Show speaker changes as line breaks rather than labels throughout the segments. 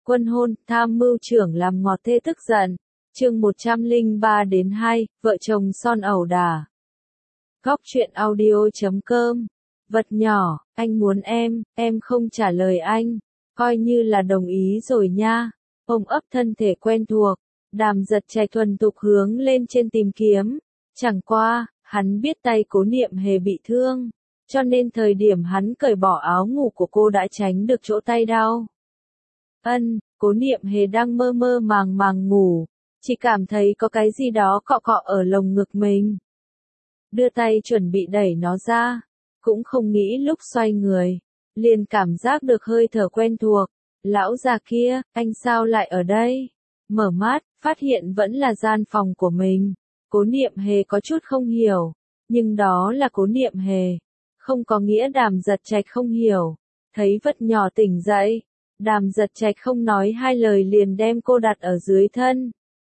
Quân hôn, tham mưu trưởng làm ngọt thê tức giận. Chương 103-2, vợ chồng son ẩu đả. Góc truyện audio.com. Vật nhỏ, anh muốn em không trả lời anh. Coi như là đồng ý rồi nha. Ôm ấp thân thể quen thuộc. Đàm Giật Trạch thuần thục hướng lên trên tìm kiếm. Chẳng qua, hắn biết tay Cố Niệm Hề bị thương. Cho nên thời điểm hắn cởi bỏ áo ngủ của cô đã tránh được chỗ tay đau. Cố Niệm Hề đang mơ mơ màng màng ngủ. Chỉ cảm thấy có cái gì đó cọ cọ ở lồng ngực mình. Đưa tay chuẩn bị đẩy nó ra. Cũng không nghĩ lúc xoay người. Liền cảm giác được hơi thở quen thuộc. Lão già kia, anh sao lại ở đây? Mở mắt, phát hiện vẫn là gian phòng của mình. Cố Niệm Hề có chút không hiểu. Nhưng đó là Cố Niệm Hề. Không có nghĩa Đàm Giật Trạch không hiểu. Thấy vật nhỏ tỉnh dậy. Đàm Giật Trạch không nói hai lời liền đem cô đặt ở dưới thân.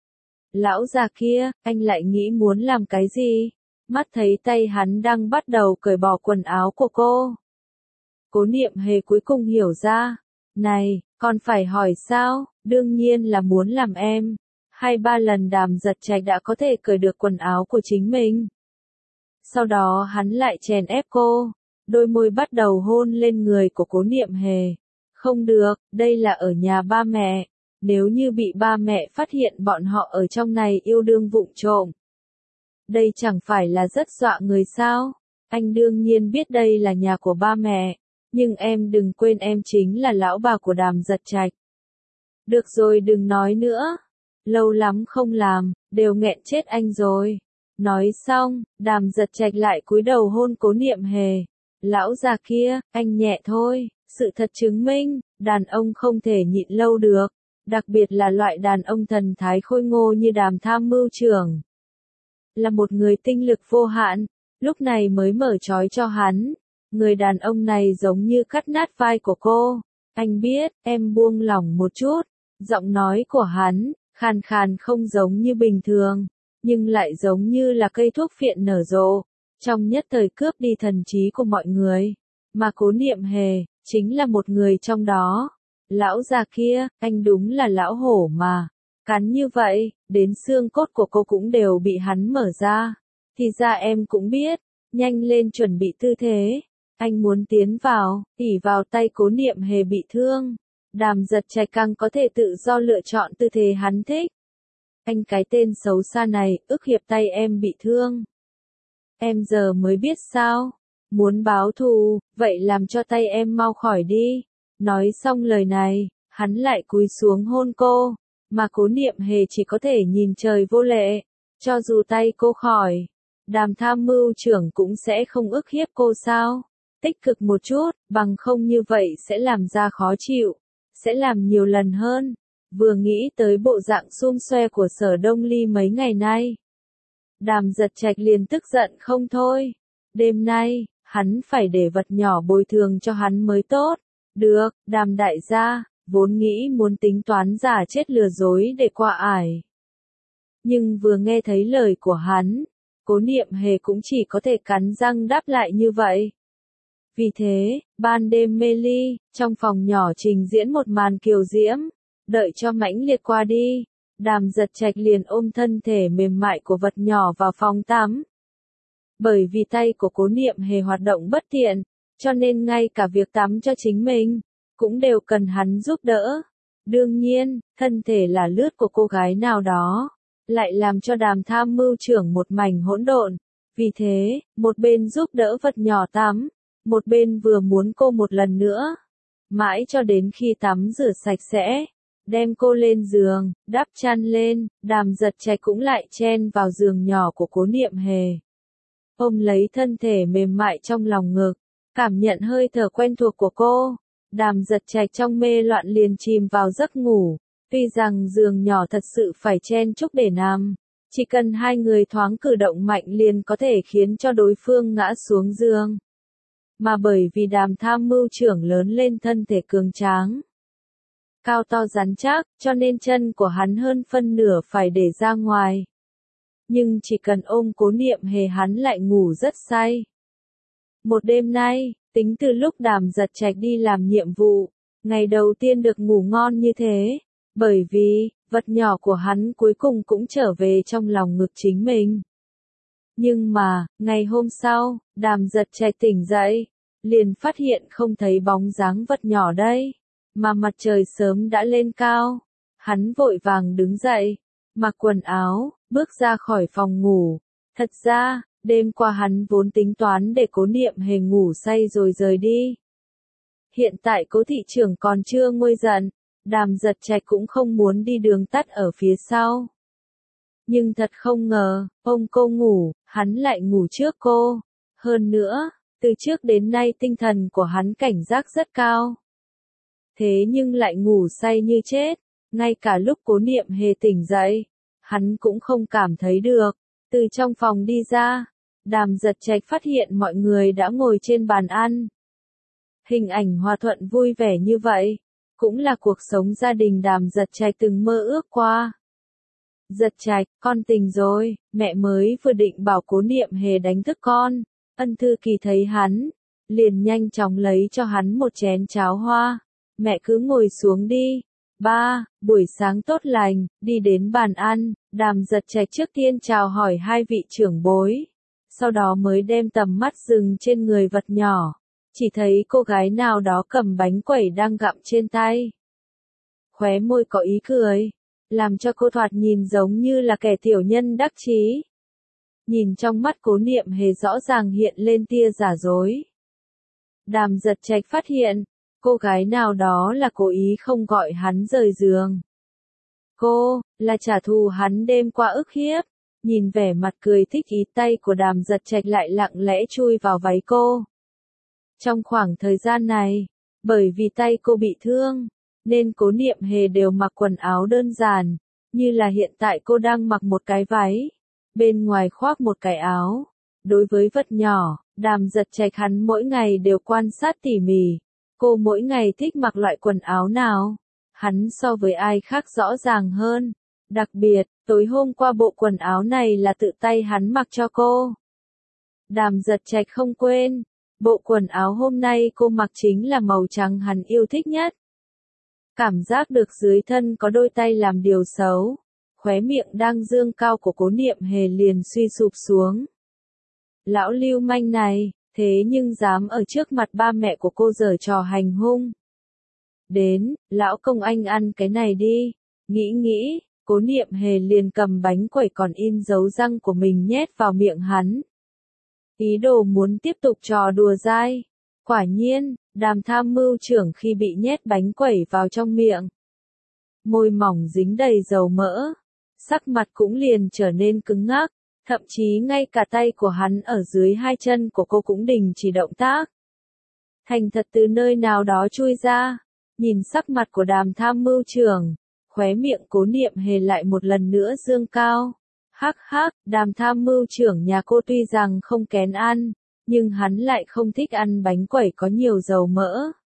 Lão già kia, anh lại nghĩ muốn làm cái gì? Mắt thấy tay hắn đang bắt đầu cởi bỏ quần áo của cô. Cố Niệm Hề cuối cùng hiểu ra. Này, còn phải hỏi sao? Đương nhiên là muốn làm em. 2-3 lần Đàm Giật Trạch đã có thể cởi được quần áo của chính mình. Sau đó hắn lại chèn ép cô. Đôi môi bắt đầu hôn lên người của Cố Niệm Hề. Không được, đây là ở nhà ba mẹ. Nếu như bị ba mẹ phát hiện bọn họ ở trong này yêu đương vụng trộm. Đây chẳng phải là rất dọa người sao? Anh đương nhiên biết đây là nhà của ba mẹ. Nhưng em đừng quên em chính là lão bà của Đàm Giật Trạch. Được rồi đừng nói nữa. Lâu lắm không làm, đều nghẹn chết anh rồi. Nói xong, Đàm Giật Trạch lại cúi đầu hôn Cố Niệm Hề. Lão già kia, anh nhẹ thôi. Sự thật chứng minh, đàn ông không thể nhịn lâu được. Đặc biệt là loại đàn ông thần thái khôi ngô như Đàm tham mưu trưởng. Là một người tinh lực vô hạn, lúc này mới mở trói cho hắn. Người đàn ông này giống như cắt nát vai của cô. Anh biết, em buông lỏng một chút. Giọng nói của hắn, khàn khàn không giống như bình thường, nhưng lại giống như là cây thuốc phiện nở rộ. Trong nhất thời cướp đi thần trí của mọi người. Mà Cố Niệm Hề, chính là một người trong đó. Lão già kia, anh đúng là lão hổ mà. Cắn như vậy, đến xương cốt của cô cũng đều bị hắn mở ra. Thì ra em cũng biết, nhanh lên chuẩn bị tư thế. Anh muốn tiến vào, ỉ vào tay Cố Niệm Hề bị thương. Đàm Giật Trạch càng có thể tự do lựa chọn tư thế hắn thích. Anh cái tên xấu xa này, ức hiếp tay em bị thương. Em giờ mới biết sao? Muốn báo thù, vậy làm cho tay em mau khỏi đi. Nói xong lời này, hắn lại cúi xuống hôn cô, mà Cố Niệm Hề chỉ có thể nhìn trời vô lệ. Cho dù tay cô khỏi, Đàm tham mưu trưởng cũng sẽ không ức hiếp cô sao? Tích cực một chút, bằng không như vậy sẽ làm ra khó chịu, sẽ làm nhiều lần hơn. Vừa nghĩ tới bộ dạng xum xoe của Sở Đông Ly mấy ngày nay, Đàm Giật Trạch liền tức giận không thôi. Đêm nay, hắn phải để vật nhỏ bồi thường cho hắn mới tốt. Được, Đàm đại gia, vốn nghĩ muốn tính toán giả chết lừa dối để qua ải. Nhưng vừa nghe thấy lời của hắn, Cố Niệm Hề cũng chỉ có thể cắn răng đáp lại như vậy. Vì thế, ban đêm mê ly, trong phòng nhỏ trình diễn một màn kiều diễm. Đợi cho mãnh liệt qua đi, Đàm Giật Trạch liền ôm thân thể mềm mại của vật nhỏ vào phòng tắm. Bởi vì tay của Cố Niệm Hề hoạt động bất tiện, cho nên ngay cả việc tắm cho chính mình, cũng đều cần hắn giúp đỡ. Đương nhiên, thân thể là lướt của cô gái nào đó, lại làm cho Đàm tham mưu trưởng một mảnh hỗn độn. Vì thế, một bên giúp đỡ vật nhỏ tắm, một bên vừa muốn cô một lần nữa. Mãi cho đến khi tắm rửa sạch sẽ, đem cô lên giường, đắp chăn lên, Đàm Giật Trạch cũng lại chen vào giường nhỏ của Cố Niệm Hề. Ôm lấy thân thể mềm mại trong lòng ngực, cảm nhận hơi thở quen thuộc của cô. Đàm Giật Trạch trong mê loạn liền chìm vào giấc ngủ. Tuy rằng giường nhỏ thật sự phải chen chúc để nằm, chỉ cần hai người thoáng cử động mạnh liền có thể khiến cho đối phương ngã xuống giường. Mà bởi vì Đàm tham mưu trưởng lớn lên thân thể cường tráng, cao to rắn chắc, cho nên chân của hắn hơn phân nửa phải để ra ngoài. Nhưng chỉ cần ôm Cố Niệm Hề hắn lại ngủ rất say. Một đêm nay, tính từ lúc Đàm Giật Trạch đi làm nhiệm vụ, Ngày đầu tiên được ngủ ngon như thế, bởi vì, vật nhỏ của hắn cuối cùng cũng trở về trong lòng ngực chính mình. Nhưng mà, ngày hôm sau, Đàm Giật Trạch tỉnh dậy, liền phát hiện không thấy bóng dáng vật nhỏ đây, mà mặt trời sớm đã lên cao. Hắn vội vàng đứng dậy, mặc quần áo, bước ra khỏi phòng ngủ. Thật ra, đêm qua hắn vốn tính toán để Cố Niệm Hề ngủ say rồi rời đi. Hiện tại Cố thị trưởng còn chưa nguôi giận, Đàm Giật Trạch cũng không muốn đi đường tắt ở phía sau. Nhưng thật không ngờ, ông cô ngủ, hắn lại ngủ trước cô. Hơn nữa, từ trước đến nay tinh thần của hắn cảnh giác rất cao. Thế nhưng lại ngủ say như chết, ngay cả lúc Cố Niệm Hề tỉnh dậy, hắn cũng không cảm thấy được. Từ trong phòng đi ra, Đàm Giật Trạch phát hiện mọi người đã ngồi trên bàn ăn. Hình ảnh hòa thuận vui vẻ như vậy, cũng là cuộc sống gia đình Đàm Giật Trạch từng mơ ước qua. Giật Trạch, con tỉnh rồi, mẹ mới vừa định bảo Cố Niệm Hề đánh thức con. Ân Thư Kỳ thấy hắn, liền nhanh chóng lấy cho hắn một chén cháo hoa. Mẹ cứ ngồi xuống đi. Ba, buổi sáng tốt lành, đi đến bàn ăn, Đàm Giật Trạch trước tiên chào hỏi hai vị trưởng bối. Sau đó mới đem tầm mắt dừng trên người vật nhỏ. Chỉ thấy cô gái nào đó cầm bánh quẩy đang gặm trên tay. Khóe môi có ý cười, làm cho cô thoạt nhìn giống như là kẻ tiểu nhân đắc chí. Nhìn trong mắt Cố Niệm Hề rõ ràng hiện lên tia giả dối. Đàm Giật Trạch phát hiện, cô gái nào đó là cố ý không gọi hắn rời giường. Cô, là trả thù hắn đêm qua ức hiếp. Nhìn vẻ mặt cười thích ý tay của Đàm Giật Trạch lại lặng lẽ chui vào váy cô. Trong khoảng thời gian này, bởi vì tay cô bị thương, nên Cố Niệm Hề đều mặc quần áo đơn giản, như là hiện tại cô đang mặc một cái váy, bên ngoài khoác một cái áo. Đối với vật nhỏ, Đàm Giật Trạch hắn mỗi ngày đều quan sát tỉ mỉ, cô mỗi ngày thích mặc loại quần áo nào, hắn so với ai khác rõ ràng hơn. Đặc biệt, tối hôm qua bộ quần áo này là tự tay hắn mặc cho cô. Đàm Giật Trạch không quên, bộ quần áo hôm nay cô mặc chính là màu trắng hắn yêu thích nhất. Cảm giác được dưới thân có đôi tay làm điều xấu, khóe miệng đang dương cao của Cố Niệm Hề liền suy sụp xuống. Lão lưu manh này, thế nhưng dám ở trước mặt ba mẹ của cô giở trò hành hung. Đến, lão công anh ăn cái này đi. Nghĩ, Cố Niệm Hề liền cầm bánh quẩy còn in dấu răng của mình nhét vào miệng hắn. Ý đồ muốn tiếp tục trò đùa dai. Quả nhiên, Đàm tham mưu trưởng khi bị nhét bánh quẩy vào trong miệng, môi mỏng dính đầy dầu mỡ, sắc mặt cũng liền trở nên cứng ngắc, thậm chí ngay cả tay của hắn ở dưới hai chân của cô cũng đình chỉ động tác. Thành thật từ nơi nào đó chui ra, nhìn sắc mặt của Đàm tham mưu trưởng, khóe miệng Cố Niệm Hề lại một lần nữa dương cao. Hắc hắc, Đàm tham mưu trưởng nhà cô tuy rằng không kén ăn, nhưng hắn lại không thích ăn bánh quẩy có nhiều dầu mỡ.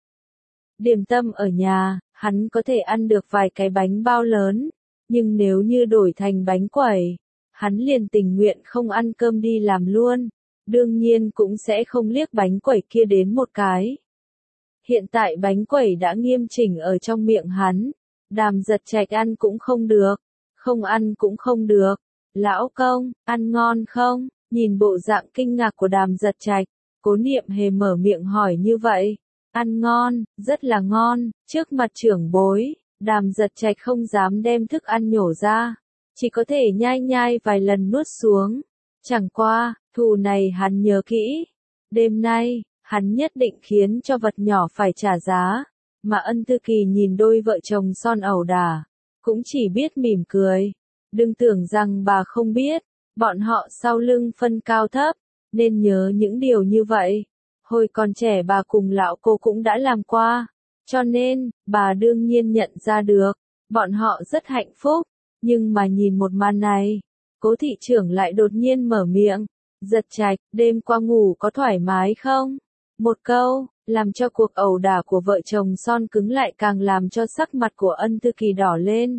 Điểm tâm ở nhà, hắn có thể ăn được vài cái bánh bao lớn, nhưng nếu như đổi thành bánh quẩy, hắn liền tình nguyện không ăn cơm đi làm luôn, đương nhiên cũng sẽ không liếc bánh quẩy kia đến một cái. Hiện tại bánh quẩy đã nghiêm chỉnh ở trong miệng hắn, Đàm Giật Trạch ăn cũng không được, không ăn cũng không được. Lão công, ăn ngon không? Nhìn bộ dạng kinh ngạc của Đàm Giật Trạch, Cố Niệm Hề mở miệng hỏi như vậy. Ăn ngon, rất là ngon, trước mặt trưởng bối, Đàm Giật Trạch không dám đem thức ăn nhổ ra, chỉ có thể nhai nhai vài lần nuốt xuống. Chẳng qua, thù này hắn nhớ kỹ. Đêm nay, hắn nhất định khiến cho vật nhỏ phải trả giá. Mà Ân Thư Kỳ nhìn đôi vợ chồng son ẩu đả, cũng chỉ biết mỉm cười. Đừng tưởng rằng bà không biết, bọn họ sau lưng phân cao thấp, nên nhớ những điều như vậy. Hồi còn trẻ bà cùng lão cô cũng đã làm qua, cho nên, bà đương nhiên nhận ra được, bọn họ rất hạnh phúc. Nhưng mà nhìn một màn này, Cố thị trưởng lại đột nhiên mở miệng. Giật Trạch, đêm qua ngủ có thoải mái không? Một câu, làm cho cuộc ẩu đả của vợ chồng son cứng lại càng làm cho sắc mặt của Ân Thư Kỳ đỏ lên.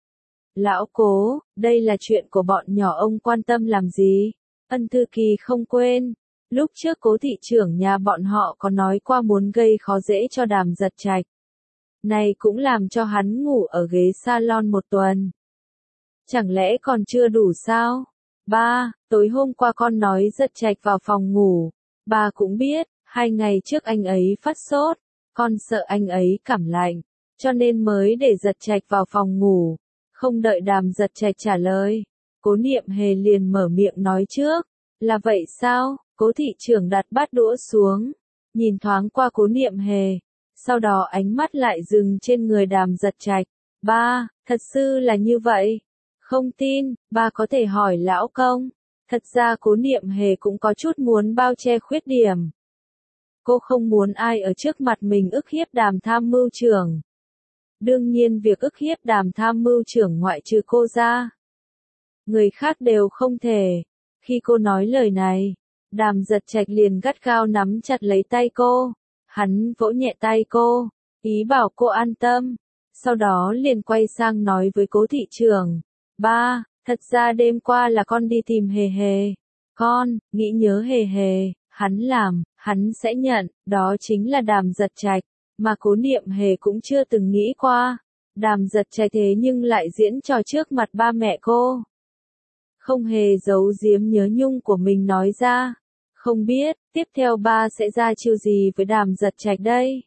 Lão Cố, đây là chuyện của bọn nhỏ ông quan tâm làm gì? Ân Thư Kỳ không quên, lúc trước Cố thị trưởng nhà bọn họ có nói qua muốn gây khó dễ cho Đàm Giật Trạch. này cũng làm cho hắn ngủ ở ghế salon một tuần. Chẳng lẽ còn chưa đủ sao? Ba, tối hôm qua con nói Giật Trạch vào phòng ngủ. Ba cũng biết, 2 ngày trước anh ấy phát sốt, con sợ anh ấy cảm lạnh, cho nên mới để Giật Trạch vào phòng ngủ. Không đợi Đàm Giật Trạch trả lời, Cố Niệm Hề liền mở miệng nói trước. Là vậy sao? Cố thị trưởng đặt bát đũa xuống, nhìn thoáng qua Cố Niệm Hề, sau đó ánh mắt lại dừng trên người Đàm Giật Trạch. Ba, thật sự là như vậy? Không tin, ba có thể hỏi lão công. Thật ra Cố Niệm Hề cũng có chút muốn bao che khuyết điểm. Cô không muốn ai ở trước mặt mình ức hiếp Đàm tham mưu trưởng. Đương nhiên việc ức hiếp Đàm tham mưu trưởng ngoại trừ cô ra, người khác đều không thể. Khi cô nói lời này, Đàm Giật Trạch liền gắt gao nắm chặt lấy tay cô. Hắn vỗ nhẹ tay cô, ý bảo cô an tâm. Sau đó liền quay sang nói với Cố thị trưởng. Ba, thật ra đêm qua là con đi tìm Hề Hề. Con, nghĩ nhớ Hề Hề, hắn làm, hắn sẽ nhận, đó chính là Đàm Giật Trạch, mà Cố Niệm Hề cũng chưa từng nghĩ qua. Đàm Giật Trạch thế nhưng lại diễn trò trước mặt ba mẹ cô. Không hề giấu giếm nhớ nhung của mình nói ra. Không biết, tiếp theo ba sẽ ra chiêu gì với Đàm Giật Trạch đây?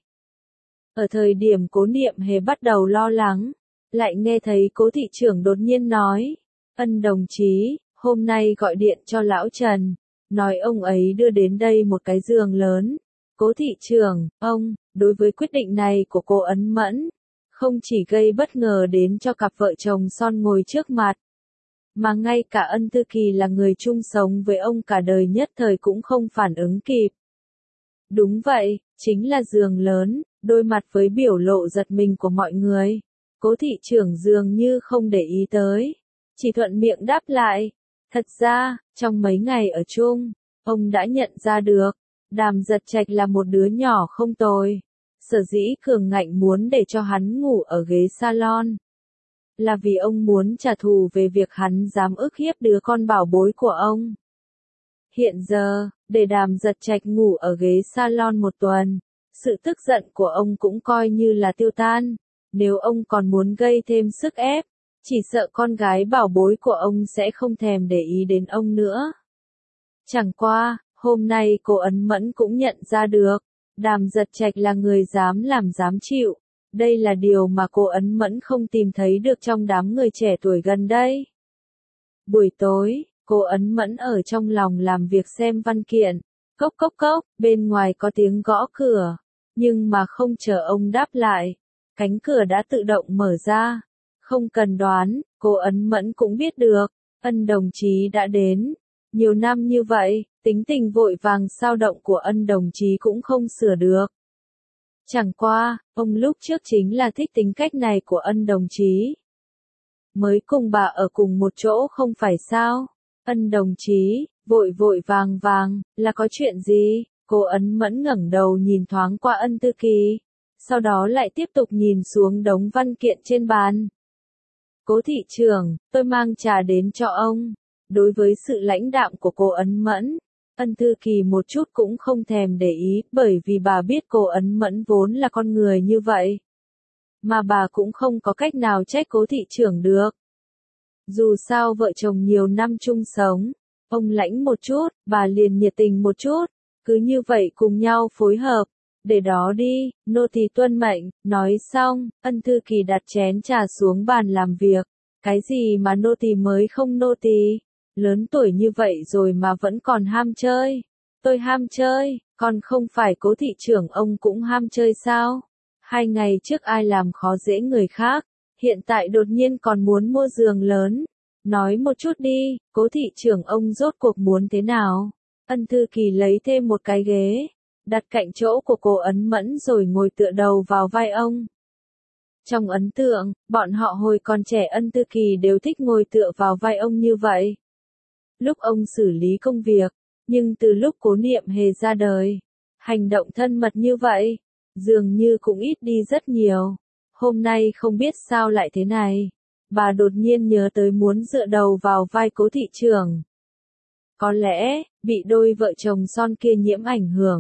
Ở thời điểm Cố Niệm Hề bắt đầu lo lắng, lại nghe thấy Cố thị trưởng đột nhiên nói. Ân đồng chí, hôm nay gọi điện cho lão Trần, nói ông ấy đưa đến đây một cái giường lớn. Cố thị trưởng, ông, đối với quyết định này của cô Ấn Mẫn, không chỉ gây bất ngờ đến cho cặp vợ chồng son ngồi trước mặt, mà ngay cả Ân Thư Kỳ là người chung sống với ông cả đời nhất thời cũng không phản ứng kịp. Đúng vậy, chính là giường lớn. Đối mặt với biểu lộ giật mình của mọi người, Cố thị trưởng dường như không để ý tới, chỉ thuận miệng đáp lại. Thật ra, trong mấy ngày ở chung, ông đã nhận ra được, Đàm Giật Trạch là một đứa nhỏ không tồi. Sở dĩ cường ngạnh muốn để cho hắn ngủ ở ghế salon, là vì ông muốn trả thù về việc hắn dám ức hiếp đứa con bảo bối của ông. Hiện giờ, để Đàm Giật Trạch ngủ ở ghế salon một tuần, sự tức giận của ông cũng coi như là tiêu tan. Nếu ông còn muốn gây thêm sức ép, chỉ sợ con gái bảo bối của ông sẽ không thèm để ý đến ông nữa. Chẳng qua, hôm nay cô Ấn Mẫn cũng nhận ra được, Đàm Giật Trạch là người dám làm dám chịu. Đây là điều mà cô Ấn Mẫn không tìm thấy được trong đám người trẻ tuổi gần đây. Buổi tối, cô Ấn Mẫn ở trong lòng làm việc xem văn kiện. Cốc cốc cốc, bên ngoài có tiếng gõ cửa. Nhưng mà không chờ ông đáp lại, cánh cửa đã tự động mở ra. Không cần đoán, cô Ấn Mẫn cũng biết được, Ân đồng chí đã đến. Nhiều năm như vậy, tính tình vội vàng sao động của Ân đồng chí cũng không sửa được. Chẳng qua, ông lúc trước chính là thích tính cách này của Ân đồng chí. Mới cùng bà ở cùng một chỗ không phải sao? Ân đồng chí, vội vội vàng vàng, là có chuyện gì? Cô Ấn Mẫn ngẩng đầu nhìn thoáng qua Ân Thư Kỳ, sau đó lại tiếp tục nhìn xuống đống văn kiện trên bàn. Cố thị trưởng, tôi mang trà đến cho ông. Đối với sự lãnh đạm của cô Ấn Mẫn, Ân Thư Kỳ một chút cũng không thèm để ý, bởi vì bà biết cô Ấn Mẫn vốn là con người như vậy. Mà bà cũng không có cách nào trách cố thị trưởng được. Dù sao vợ chồng nhiều năm chung sống, ông lãnh một chút, bà liền nhiệt tình một chút, cứ như vậy cùng nhau phối hợp. Để đó đi, nô tỳ tuân mệnh. Nói xong, Ân Thư Kỳ đặt chén trà xuống bàn làm việc. Cái gì mà nô tỳ mới không nô tỳ? Lớn tuổi như vậy rồi mà vẫn còn ham chơi. Tôi ham chơi, còn không phải cố thị trưởng ông cũng ham chơi sao? 2 ngày trước ai làm khó dễ người khác, hiện tại đột nhiên còn muốn mua giường lớn. Nói một chút đi, cố thị trưởng ông rốt cuộc muốn thế nào? Ân Thư Kỳ lấy thêm một cái ghế, đặt cạnh chỗ của cô Ấn Mẫn rồi ngồi tựa đầu vào vai ông. Trong ấn tượng, bọn họ hồi còn trẻ Ân Thư Kỳ đều thích ngồi tựa vào vai ông như vậy. Lúc ông xử lý công việc, nhưng từ lúc Cố Niệm Hề ra đời, hành động thân mật như vậy, dường như cũng ít đi rất nhiều. Hôm nay không biết sao lại thế này, bà đột nhiên nhớ tới muốn dựa đầu vào vai cố thị trưởng. Có lẽ, bị đôi vợ chồng son kia nhiễm ảnh hưởng,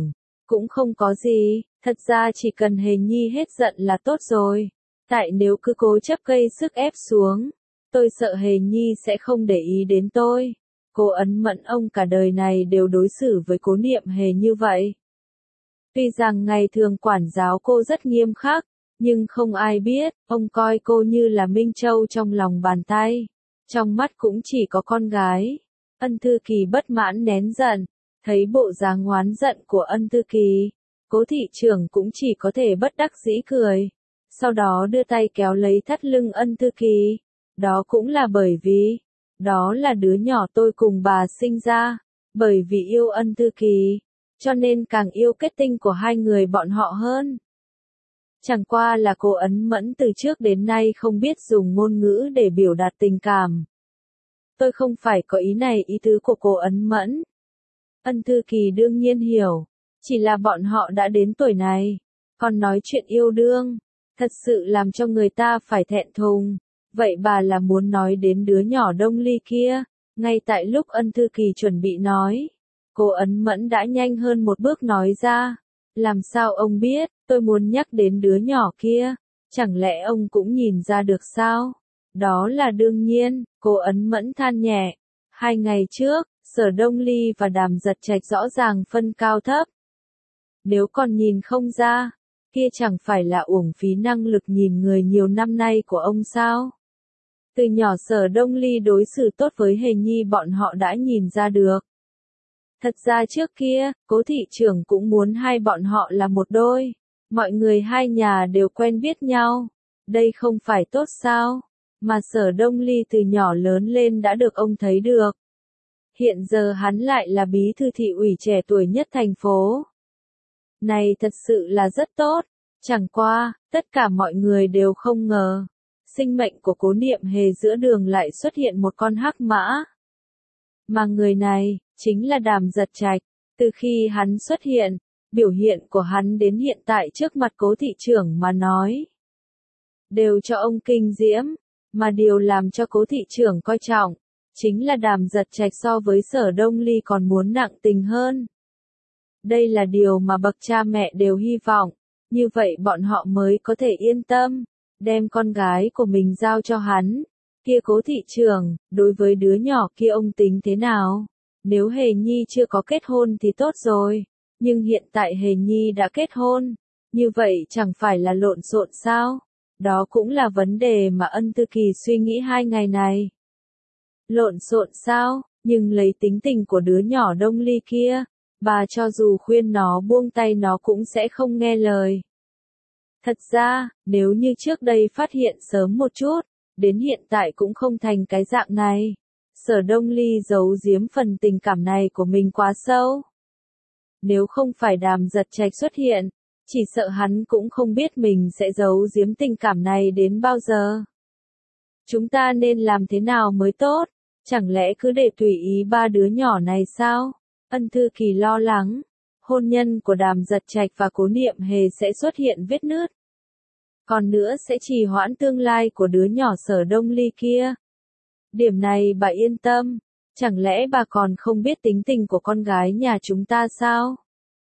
Cũng không có gì, thật ra chỉ cần Hề Nhi hết giận là tốt rồi. Tại nếu cứ cố chấp gây sức ép xuống, tôi sợ Hề Nhi sẽ không để ý đến tôi. Cô Ấn Mẫn ông cả đời này đều đối xử với Cố Niệm Hề như vậy. Tuy rằng ngày thường quản giáo cô rất nghiêm khắc, nhưng không ai biết, ông coi cô như là Minh Châu trong lòng bàn tay. Trong mắt cũng chỉ có con gái. Ân Thư Kỳ bất mãn nén giận, thấy bộ dáng oán giận của Ân Thư Kỳ, Cố thị trưởng cũng chỉ có thể bất đắc dĩ cười. Sau đó đưa tay kéo lấy thắt lưng Ân Thư Kỳ. Đó cũng là bởi vì, đó là đứa nhỏ tôi cùng bà sinh ra, bởi vì yêu Ân Thư Kỳ, cho nên càng yêu kết tinh của hai người bọn họ hơn. Chẳng qua là cô Ấn Mẫn từ trước đến nay không biết dùng ngôn ngữ để biểu đạt tình cảm. Tôi không phải có ý này ý tứ của cô Ấn Mẫn. Ân Thư Kỳ đương nhiên hiểu, chỉ là bọn họ đã đến tuổi này, còn nói chuyện yêu đương, thật sự làm cho người ta phải thẹn thùng. Vậy bà là muốn nói đến đứa nhỏ Đông Ly kia, ngay tại lúc Ân Thư Kỳ chuẩn bị nói, cô Ấn Mẫn đã nhanh hơn một bước nói ra. Làm sao ông biết, tôi muốn nhắc đến đứa nhỏ kia, chẳng lẽ ông cũng nhìn ra được sao? Đó là đương nhiên, cô Ấn Mẫn than nhẹ. 2 ngày trước, Sở Đông Ly và Đàm Giật Trạch rõ ràng phân cao thấp. Nếu còn nhìn không ra, kia chẳng phải là uổng phí năng lực nhìn người nhiều năm nay của ông sao? Từ nhỏ Sở Đông Ly đối xử tốt với Hề Nhi bọn họ đã nhìn ra được. Thật ra trước kia, Cố thị trưởng cũng muốn hai bọn họ là một đôi. Mọi người hai nhà đều quen biết nhau. Đây không phải tốt sao? Mà Sở Đông Ly từ nhỏ lớn lên đã được ông thấy được. Hiện giờ hắn lại là bí thư thị ủy trẻ tuổi nhất thành phố. Này thật sự là rất tốt. Chẳng qua, tất cả mọi người đều không ngờ. Sinh mệnh của Cố Niệm Hề giữa đường lại xuất hiện một con hắc mã. Mà người này, chính là Đàm Giật Trạch. Từ khi hắn xuất hiện, biểu hiện của hắn đến hiện tại trước mặt Cố thị trưởng mà nói, đều cho ông kinh diễm, mà điều làm cho Cố thị trưởng coi trọng, chính là Đàm Giật Trạch so với Sở Đông Ly còn muốn nặng tình hơn. Đây là điều mà bậc cha mẹ đều hy vọng, như vậy bọn họ mới có thể yên tâm, đem con gái của mình giao cho hắn. Kia Cố thị trưởng, đối với đứa nhỏ kia ông tính thế nào? Nếu Hề Nhi chưa có kết hôn thì tốt rồi, nhưng hiện tại Hề Nhi đã kết hôn, như vậy chẳng phải là lộn xộn sao? Đó cũng là vấn đề mà Ân Thư Kỳ suy nghĩ 2 ngày này. Lộn xộn sao? Nhưng lấy tính tình của đứa nhỏ Đông Ly kia, bà cho dù khuyên nó buông tay nó cũng sẽ không nghe lời. Thật ra, nếu như trước đây phát hiện sớm một chút, đến hiện tại cũng không thành cái dạng này. Sở Đông Ly giấu giếm phần tình cảm này của mình quá sâu. Nếu không phải Đàm Giật Trạch xuất hiện, chỉ sợ hắn cũng không biết mình sẽ giấu giếm tình cảm này đến bao giờ. Chúng ta nên làm thế nào mới tốt? Chẳng lẽ cứ để tùy ý ba đứa nhỏ này sao? Ân Thư Kỳ lo lắng. Hôn nhân của Đàm Giật Trạch và Cố Niệm Hề sẽ xuất hiện vết nứt. Còn nữa sẽ trì hoãn tương lai của đứa nhỏ Sở Đông Ly kia. Điểm này bà yên tâm. Chẳng lẽ bà còn không biết tính tình của con gái nhà chúng ta sao?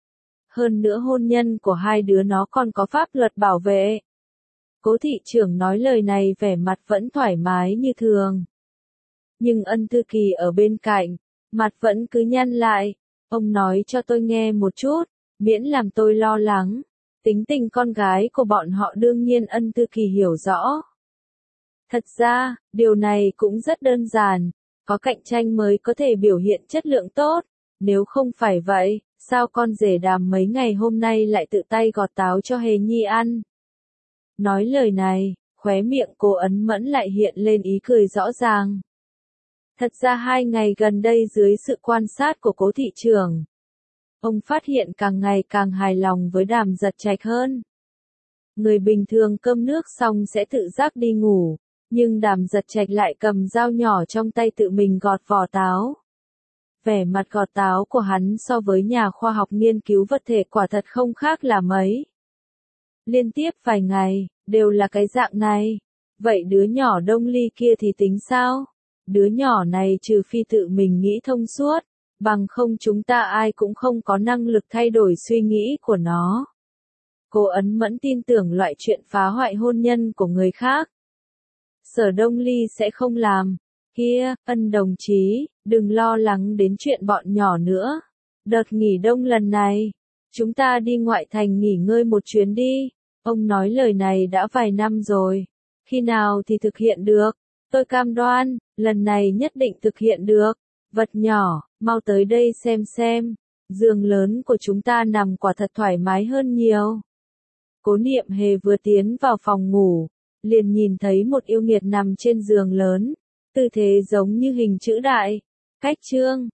Hơn nữa hôn nhân của hai đứa nó còn có pháp luật bảo vệ. Cố thị trưởng nói lời này vẻ mặt vẫn thoải mái như thường. Nhưng Ân Thư Kỳ ở bên cạnh, mặt vẫn cứ nhăn lại. Ông nói cho tôi nghe một chút, miễn làm tôi lo lắng. Tính tình con gái của bọn họ đương nhiên Ân Thư Kỳ hiểu rõ. Thật ra, điều này cũng rất đơn giản. Có cạnh tranh mới có thể biểu hiện chất lượng tốt. Nếu không phải vậy, sao con rể Đàm mấy ngày hôm nay lại tự tay gọt táo cho Hề Nhi ăn? Nói lời này, khóe miệng cô Ấn Mẫn lại hiện lên ý cười rõ ràng. Thật ra 2 ngày gần đây dưới sự quan sát của Cố thị trưởng, ông phát hiện càng ngày càng hài lòng với Đàm Giật Trạch hơn. Người bình thường cơm nước xong sẽ tự giác đi ngủ, nhưng Đàm Giật Trạch lại cầm dao nhỏ trong tay tự mình gọt vỏ táo. Vẻ mặt gọt táo của hắn so với nhà khoa học nghiên cứu vật thể quả thật không khác là mấy. Liên tiếp vài ngày, đều là cái dạng này. Vậy đứa nhỏ Đông Ly kia thì tính sao? Đứa nhỏ này trừ phi tự mình nghĩ thông suốt, bằng không chúng ta ai cũng không có năng lực thay đổi suy nghĩ của nó. Cô ấn mẫn tin tưởng loại chuyện phá hoại hôn nhân của người khác. Sở Đông Ly sẽ không làm. Kia, Ân đồng chí, đừng lo lắng đến chuyện bọn nhỏ nữa. Đợt nghỉ đông lần này, chúng ta đi ngoại thành nghỉ ngơi một chuyến đi. Ông nói lời này đã vài năm rồi. Khi nào thì thực hiện được? Tôi cam đoan, lần này nhất định thực hiện được. Vật nhỏ, mau tới đây xem. Giường lớn của chúng ta nằm quả thật thoải mái hơn nhiều. Cố Niệm Hề vừa tiến vào phòng ngủ, liền nhìn thấy một yêu nghiệt nằm trên giường lớn, tư thế giống như hình chữ đại. Cách chương